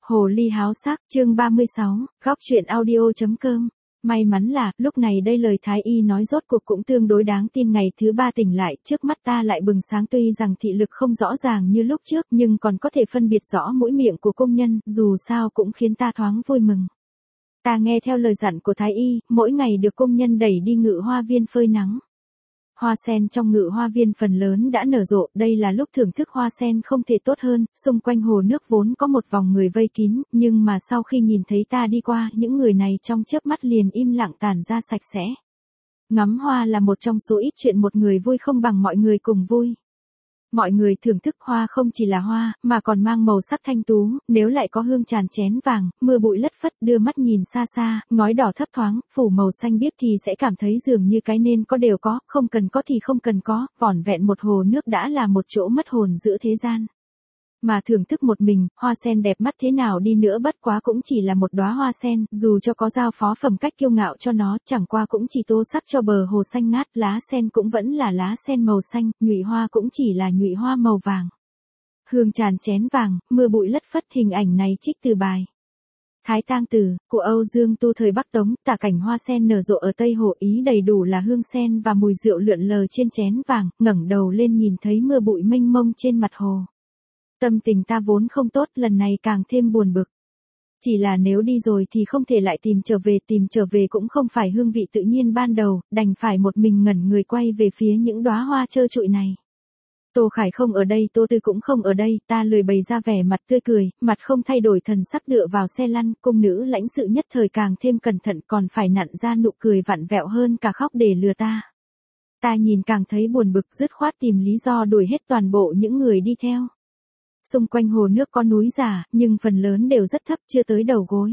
Hồ ly háo sắc, chương 36, góc truyện audio.com. May mắn là, lúc này đây lời Thái Y nói rốt cuộc cũng tương đối đáng tin. Ngày thứ 3 tỉnh lại, trước mắt ta lại bừng sáng, tuy rằng thị lực không rõ ràng như lúc trước, nhưng còn có thể phân biệt rõ mũi miệng của công nhân, dù sao cũng khiến ta thoáng vui mừng. Ta nghe theo lời dặn của Thái Y, mỗi ngày được công nhân đẩy đi ngự hoa viên phơi nắng. Hoa sen trong ngự hoa viên phần lớn đã nở rộ, đây là lúc thưởng thức hoa sen không thể tốt hơn. Xung quanh hồ nước vốn có một vòng người vây kín, nhưng mà sau khi nhìn thấy ta đi qua, những người này trong chớp mắt liền im lặng tản ra sạch sẽ. Ngắm hoa là một trong số ít chuyện một người vui không bằng mọi người cùng vui. Mọi người thưởng thức hoa không chỉ là hoa, mà còn mang màu sắc thanh tú, nếu lại có hương tràn chén vàng, mưa bụi lất phất, đưa mắt nhìn xa xa, ngói đỏ thấp thoáng, phủ màu xanh biếc thì sẽ cảm thấy dường như cái nên có đều có, không cần có thì không cần có, vỏn vẹn một hồ nước đã là một chỗ mất hồn giữa thế gian. Mà thưởng thức một mình, hoa sen đẹp mắt thế nào đi nữa bất quá cũng chỉ là một đóa hoa sen, dù cho có giao phó phẩm cách kiêu ngạo cho nó, chẳng qua cũng chỉ tô sắc cho bờ hồ xanh ngát, lá sen cũng vẫn là lá sen màu xanh, nhụy hoa cũng chỉ là nhụy hoa màu vàng. Hương tràn chén vàng, mưa bụi lất phất, hình ảnh này trích từ bài Thái Tang Tử của Âu Dương Tu thời Bắc Tống. Tả cảnh hoa sen nở rộ ở Tây Hồ, ý đầy đủ là hương sen và mùi rượu lượn lờ trên chén vàng. Ngẩng đầu lên nhìn thấy mưa bụi mênh mông trên mặt hồ. Tâm tình ta vốn không tốt, lần này càng thêm buồn bực. Chỉ là nếu đi rồi thì không thể lại tìm trở về cũng không phải hương vị tự nhiên ban đầu, đành phải một mình ngẩn người quay về phía những đóa hoa trơ trụi này. Tô Khải không ở đây, Tô Tư cũng không ở đây, ta lười bày ra vẻ mặt tươi cười, mặt không thay đổi thần sắc dựa vào xe lăn. Cung nữ lãnh sự nhất thời càng thêm cẩn thận, còn phải nặn ra nụ cười vặn vẹo hơn cả khóc để lừa ta. Ta nhìn càng thấy buồn bực, dứt khoát tìm lý do đuổi hết toàn bộ những người đi theo. Xung quanh hồ nước có núi giả, nhưng phần lớn đều rất thấp, chưa tới đầu gối.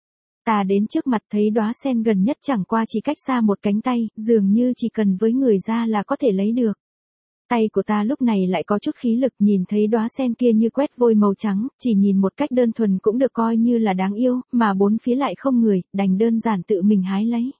Ta đến trước mặt thấy đóa sen gần nhất chẳng qua chỉ cách xa một cánh tay, dường như chỉ cần với người ra là có thể lấy được. Tay của ta lúc này lại có chút khí lực, nhìn thấy đóa sen kia như quét vôi màu trắng, chỉ nhìn một cách đơn thuần cũng được coi như là đáng yêu, mà bốn phía lại không người, đành đơn giản tự mình hái lấy.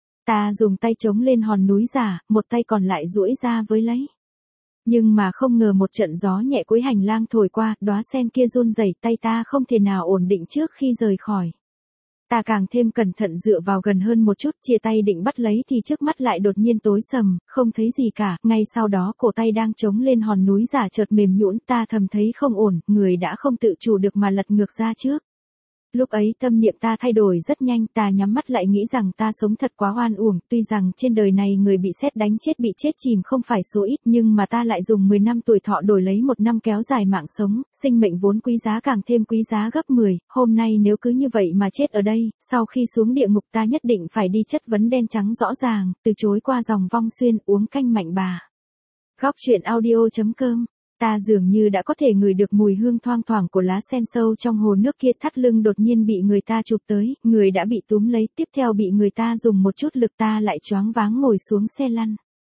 Ta dùng tay chống lên hòn núi giả, một tay còn lại duỗi ra với lấy. Nhưng mà không ngờ một trận gió nhẹ cuối hành lang thổi qua, đóa sen kia run rẩy, tay ta không thể nào ổn định trước khi rời khỏi. Ta càng thêm cẩn thận dựa vào gần hơn một chút, chia tay định bắt lấy thì trước mắt lại đột nhiên tối sầm, không thấy gì cả, ngay sau đó cổ tay đang chống lên hòn núi giả chợt mềm nhũn, ta thầm thấy không ổn, người đã không tự chủ được mà lật ngược ra trước. Lúc ấy tâm niệm ta thay đổi rất nhanh, ta nhắm mắt lại nghĩ rằng ta sống thật quá oan uổng, tuy rằng trên đời này người bị sét đánh chết bị chết chìm không phải số ít, nhưng mà ta lại dùng 10 năm tuổi thọ đổi lấy 1 năm kéo dài mạng sống, sinh mệnh vốn quý giá càng thêm quý giá gấp 10, hôm nay nếu cứ như vậy mà chết ở đây, sau khi xuống địa ngục ta nhất định phải đi chất vấn đen trắng rõ ràng, từ chối qua dòng vong xuyên, uống canh mạnh bà. Góc truyện audio.com. Ta dường như đã có thể ngửi được mùi hương thoang thoảng của lá sen sâu trong hồ nước kia, thắt lưng đột nhiên bị người ta chụp tới, người đã bị túm lấy, tiếp theo bị người ta dùng một chút lực ta lại choáng váng ngồi xuống xe lăn.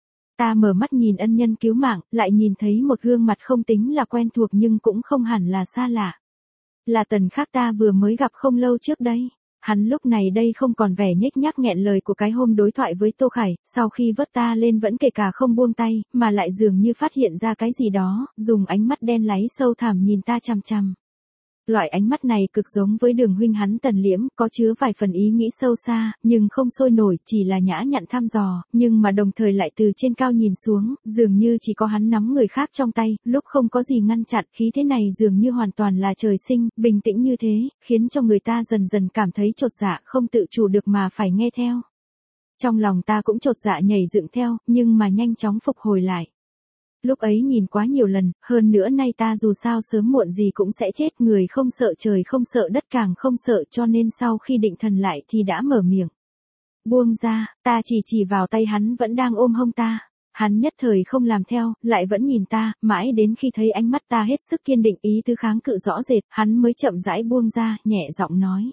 Ta mở mắt nhìn ân nhân cứu mạng, lại nhìn thấy một gương mặt không tính là quen thuộc nhưng cũng không hẳn là xa lạ. Là Tần Khắc ta vừa mới gặp không lâu trước đây. Hắn lúc này đây không còn vẻ nhếch nhác nghẹn lời của cái hôm đối thoại với Tô Khải, sau khi vớt ta lên vẫn kể cả không buông tay, mà lại dường như phát hiện ra cái gì đó, dùng ánh mắt đen láy sâu thẳm nhìn ta chằm chằm. Loại ánh mắt này cực giống với Đường huynh hắn Tần Liễm, có chứa vài phần ý nghĩ sâu xa, nhưng không sôi nổi, chỉ là nhã nhặn thăm dò, nhưng mà đồng thời lại từ trên cao nhìn xuống, dường như chỉ có hắn nắm người khác trong tay, lúc không có gì ngăn chặn, khí thế này dường như hoàn toàn là trời sinh, bình tĩnh như thế, khiến cho người ta dần dần cảm thấy chột dạ, không tự chủ được mà phải nghe theo. Trong lòng ta cũng chột dạ nhảy dựng theo, nhưng mà nhanh chóng phục hồi lại. Lúc ấy nhìn quá nhiều lần, hơn nữa nay ta dù sao sớm muộn gì cũng sẽ chết, người không sợ trời không sợ đất càng không sợ, cho nên sau khi định thần lại thì đã mở miệng. Buông ra, ta chỉ vào tay hắn vẫn đang ôm hông ta. Hắn nhất thời không làm theo, lại vẫn nhìn ta, mãi đến khi thấy ánh mắt ta hết sức kiên định, ý tứ kháng cự rõ rệt, hắn mới chậm rãi buông ra, nhẹ giọng nói.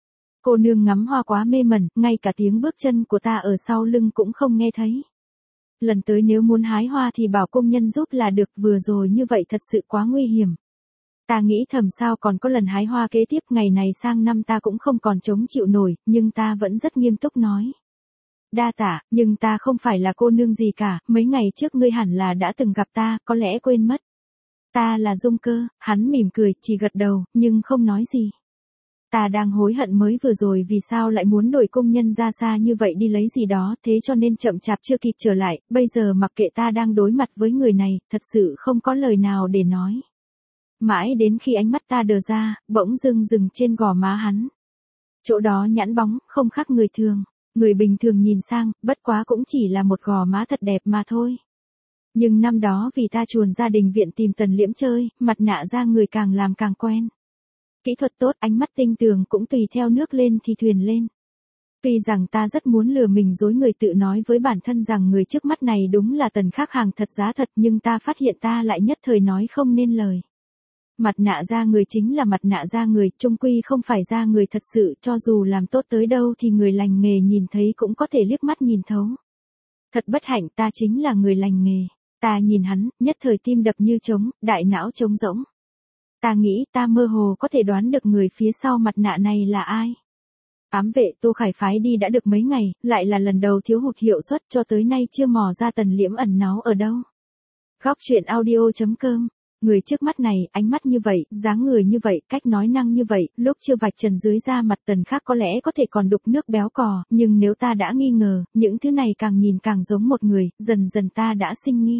Cô nương ngắm hoa quá mê mẩn, ngay cả tiếng bước chân của ta ở sau lưng cũng không nghe thấy. Lần tới nếu muốn hái hoa thì bảo công nhân giúp là được, vừa rồi như vậy thật sự quá nguy hiểm. Ta nghĩ thầm sao còn có lần hái hoa kế tiếp, ngày này sang năm ta cũng không còn chống chịu nổi, nhưng ta vẫn rất nghiêm túc nói. Đa tạ, nhưng ta không phải là cô nương gì cả, mấy ngày trước ngươi hẳn là đã từng gặp ta, có lẽ quên mất. Ta là Dung Cơ, hắn mỉm cười, chỉ gật đầu, nhưng không nói gì. Ta đang hối hận mới vừa rồi vì sao lại muốn đuổi công nhân ra xa như vậy đi lấy gì đó, thế cho nên chậm chạp chưa kịp trở lại, bây giờ mặc kệ ta đang đối mặt với người này, thật sự không có lời nào để nói. Mãi đến khi ánh mắt ta đờ ra, bỗng dưng dừng trên gò má hắn. Chỗ đó nhẵn bóng, không khác người thường. Người bình thường nhìn sang, bất quá cũng chỉ là một gò má thật đẹp mà thôi. Nhưng năm đó vì ta chuồn ra đình viện tìm Tần Liễm chơi, mặt nạ ra người càng làm càng quen. Kỹ thuật tốt, ánh mắt tinh tường cũng tùy theo nước lên thì thuyền lên. Tuy rằng ta rất muốn lừa mình dối người tự nói với bản thân rằng người trước mắt này đúng là Tần Khắc hàng thật giá thật, nhưng ta phát hiện ta lại nhất thời nói không nên lời. Mặt nạ da người chính là mặt nạ da người, chung quy không phải da người thật sự, cho dù làm tốt tới đâu thì người lành nghề nhìn thấy cũng có thể liếc mắt nhìn thấu. Thật bất hạnh, ta chính là người lành nghề. Ta nhìn hắn, nhất thời tim đập như trống, đại não trống rỗng. Ta nghĩ ta mơ hồ có thể đoán được người phía sau mặt nạ này là ai. Ám vệ Tô Khải phái đi đã được mấy ngày, lại là lần đầu thiếu hụt hiệu suất, cho tới nay chưa mò ra Tần Liễm ẩn náu ở đâu. Góc truyện audio.com. Người trước mắt này, ánh mắt như vậy, dáng người như vậy, cách nói năng như vậy, lúc chưa vạch trần dưới da mặt Tần Khắc có lẽ có thể còn đục nước béo cò, nhưng nếu ta đã nghi ngờ, những thứ này càng nhìn càng giống một người, dần dần ta đã sinh nghi.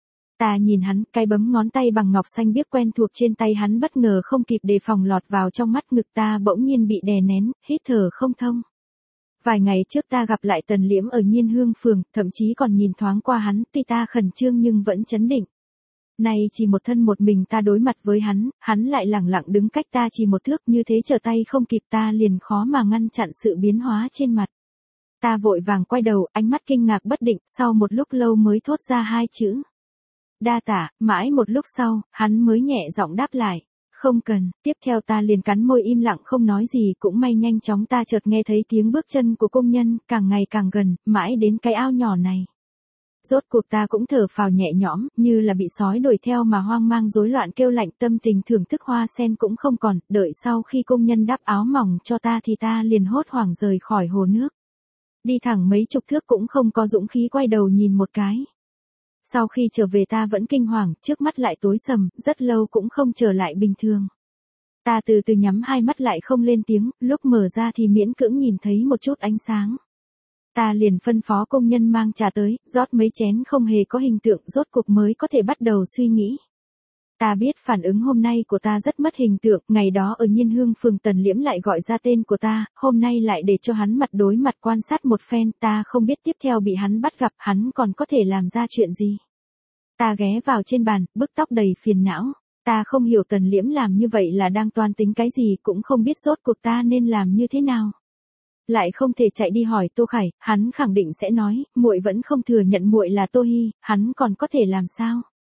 Ta nhìn hắn, cái bấm ngón tay bằng ngọc xanh biếc quen thuộc trên tay hắn bất ngờ không kịp đề phòng lọt vào trong mắt, ngực ta bỗng nhiên bị đè nén, hít thở không thông. Vài ngày trước ta gặp lại Tần Liễm ở Nhiên Hương phường, thậm chí còn nhìn thoáng qua hắn, tuy ta khẩn trương nhưng vẫn chấn định. Nay chỉ một thân một mình ta đối mặt với hắn lại lẳng lặng đứng cách ta chỉ một thước, như thế trở tay không kịp ta liền khó mà ngăn chặn sự biến hóa trên mặt. Ta vội vàng quay đầu, ánh mắt kinh ngạc bất định, sau một lúc lâu mới thốt ra hai chữ. Đa tạ. Mãi một lúc sau, hắn mới nhẹ giọng đáp lại. Không cần. Tiếp theo ta liền cắn môi im lặng không nói gì, cũng may nhanh chóng ta chợt nghe thấy tiếng bước chân của công nhân, càng ngày càng gần, mãi đến cái ao nhỏ này. Rốt cuộc ta cũng thở phào nhẹ nhõm, như là bị sói đuổi theo mà hoang mang rối loạn kêu lạnh, tâm tình thưởng thức hoa sen cũng không còn, đợi sau khi công nhân đắp áo mỏng cho ta thì ta liền hốt hoảng rời khỏi hồ nước. Đi thẳng mấy chục thước cũng không có dũng khí quay đầu nhìn một cái. Sau khi trở về ta vẫn kinh hoàng, trước mắt lại tối sầm, rất lâu cũng không trở lại bình thường. Ta từ từ nhắm hai mắt lại không lên tiếng, lúc mở ra thì miễn cưỡng nhìn thấy một chút ánh sáng. Ta liền phân phó công nhân mang trà tới, rót mấy chén không hề có hình tượng, rốt cuộc mới có thể bắt đầu suy nghĩ. Ta biết phản ứng hôm nay của ta rất mất hình tượng, ngày đó ở Nhiên Hương phường Tần Liễm lại gọi ra tên của ta, hôm nay lại để cho hắn mặt đối mặt quan sát một phen, ta không biết tiếp theo bị hắn bắt gặp hắn còn có thể làm ra chuyện gì. Ta ghé vào trên bàn, bức tóc đầy phiền não. Ta không hiểu Tần Liễm làm như vậy là đang toan tính cái gì, cũng không biết rốt cuộc ta nên làm như thế nào. Lại không thể chạy đi hỏi Tô Khải, hắn khẳng định sẽ nói, muội vẫn không thừa nhận muội là Tô Hi, hắn còn có thể làm sao?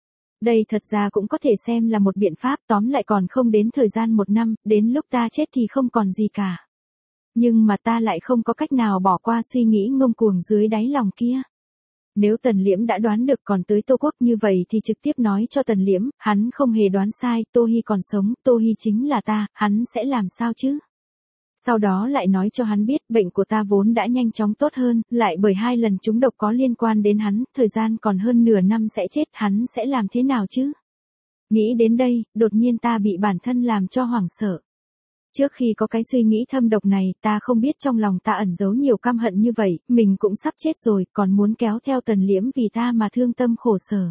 Đây thật ra cũng có thể xem là một biện pháp, tóm lại còn không đến thời gian 1 năm, đến lúc ta chết thì không còn gì cả. Nhưng mà ta lại không có cách nào bỏ qua suy nghĩ ngông cuồng dưới đáy lòng kia. Nếu Tần Liễm đã đoán được còn tới Tô Quốc như vậy thì trực tiếp nói cho Tần Liễm, hắn không hề đoán sai, Tô Hi còn sống, Tô Hi chính là ta, hắn sẽ làm sao chứ? Sau đó lại nói cho hắn biết bệnh của ta vốn đã nhanh chóng tốt hơn, lại bởi 2 lần trúng độc có liên quan đến hắn, thời gian còn hơn nửa năm sẽ chết, hắn sẽ làm thế nào chứ? Nghĩ đến đây, đột nhiên ta bị bản thân làm cho hoảng sợ. Trước khi có cái suy nghĩ thâm độc này, ta không biết trong lòng ta ẩn giấu nhiều căm hận như vậy, mình cũng sắp chết rồi, còn muốn kéo theo Tần Liễm vì ta mà thương tâm khổ sở.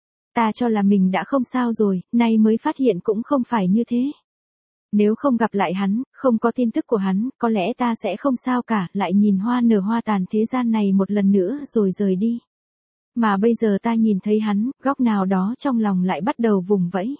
Ta cho là mình đã không sao rồi, nay mới phát hiện cũng không phải như thế. Nếu không gặp lại hắn, không có tin tức của hắn, có lẽ ta sẽ không sao cả, lại nhìn hoa nở hoa tàn thế gian này một lần nữa rồi rời đi. Mà bây giờ ta nhìn thấy hắn, góc nào đó trong lòng lại bắt đầu vùng vẫy.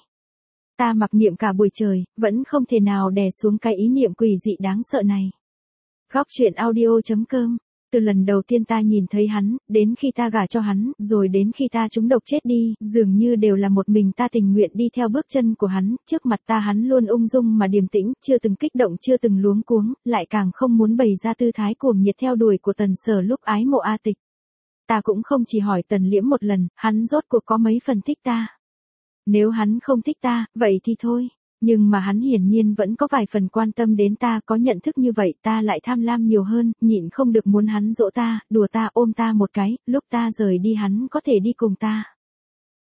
Ta mặc niệm cả buổi trời, vẫn không thể nào đè xuống cái ý niệm quỷ dị đáng sợ này. Góc truyện audio.com. Từ lần đầu tiên ta nhìn thấy hắn, đến khi ta gả cho hắn, rồi đến khi ta trúng độc chết đi, dường như đều là một mình ta tình nguyện đi theo bước chân của hắn, trước mặt ta hắn luôn ung dung mà điềm tĩnh, chưa từng kích động chưa từng luống cuống, lại càng không muốn bày ra tư thái cuồng nhiệt theo đuổi của Tần Sở lúc ái mộ A Tịch. Ta cũng không chỉ hỏi Tần Liễm một lần, hắn rốt cuộc có mấy phần thích ta. Nếu hắn không thích ta, vậy thì thôi. Nhưng mà hắn hiển nhiên vẫn có vài phần quan tâm đến ta, có nhận thức như vậy, ta lại tham lam nhiều hơn, nhịn không được muốn hắn dỗ ta, đùa ta, ôm ta một cái, lúc ta rời đi hắn có thể đi cùng ta.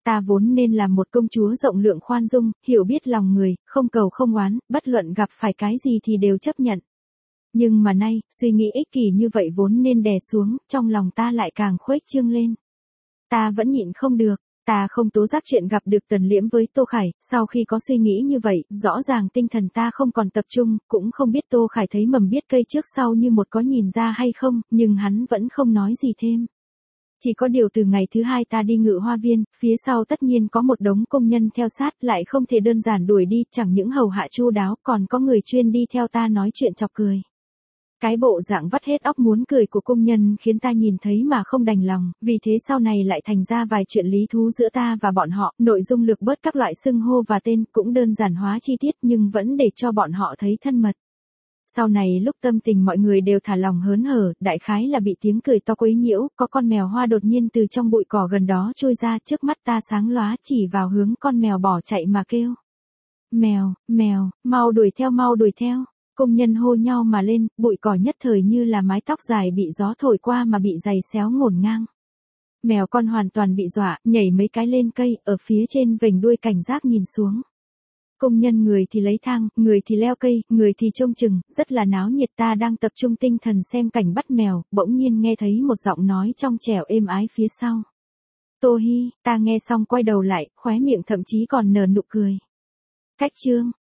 Ta vốn nên là một công chúa rộng lượng khoan dung, hiểu biết lòng người, không cầu không oán, bất luận gặp phải cái gì thì đều chấp nhận. Nhưng mà nay, suy nghĩ ích kỷ như vậy vốn nên đè xuống, trong lòng ta lại càng khuếch trương lên. Ta vẫn nhịn không được, ta không tố giác chuyện gặp được Tần Liễm với Tô Khải, sau khi có suy nghĩ như vậy, rõ ràng tinh thần ta không còn tập trung, cũng không biết Tô Khải thấy mầm biết cây trước sau như một có nhìn ra hay không, nhưng hắn vẫn không nói gì thêm. Chỉ có điều từ ngày thứ 2 ta đi Ngự Hoa Viên, phía sau tất nhiên có một đống công nhân theo sát, lại không thể đơn giản đuổi đi, chẳng những hầu hạ chu đáo, còn có người chuyên đi theo ta nói chuyện chọc cười. Cái bộ dạng vắt hết óc muốn cười của công nhân khiến ta nhìn thấy mà không đành lòng, vì thế sau này lại thành ra vài chuyện lý thú giữa ta và bọn họ, nội dung lược bớt các loại xưng hô và tên, cũng đơn giản hóa chi tiết nhưng vẫn để cho bọn họ thấy thân mật. Sau này lúc tâm tình mọi người đều thả lòng hớn hở, đại khái là bị tiếng cười to quấy nhiễu, có con mèo hoa đột nhiên từ trong bụi cỏ gần đó trôi ra, trước mắt ta sáng lóa chỉ vào hướng con mèo bỏ chạy mà kêu. Mèo, mèo, mau đuổi theo mau đuổi theo. Công nhân hô nhau mà lên, bụi cỏ nhất thời như là mái tóc dài bị gió thổi qua mà bị giày xéo ngổn ngang. Mèo con hoàn toàn bị dọa, nhảy mấy cái lên cây, ở phía trên vểnh đuôi cảnh giác nhìn xuống. Công nhân người thì lấy thang, người thì leo cây, người thì trông chừng, rất là náo nhiệt. Ta đang tập trung tinh thần xem cảnh bắt mèo, bỗng nhiên nghe thấy một giọng nói trong trẻo êm ái phía sau. Tô Hi, ta nghe xong quay đầu lại, khóe miệng thậm chí còn nở nụ cười. Cách chương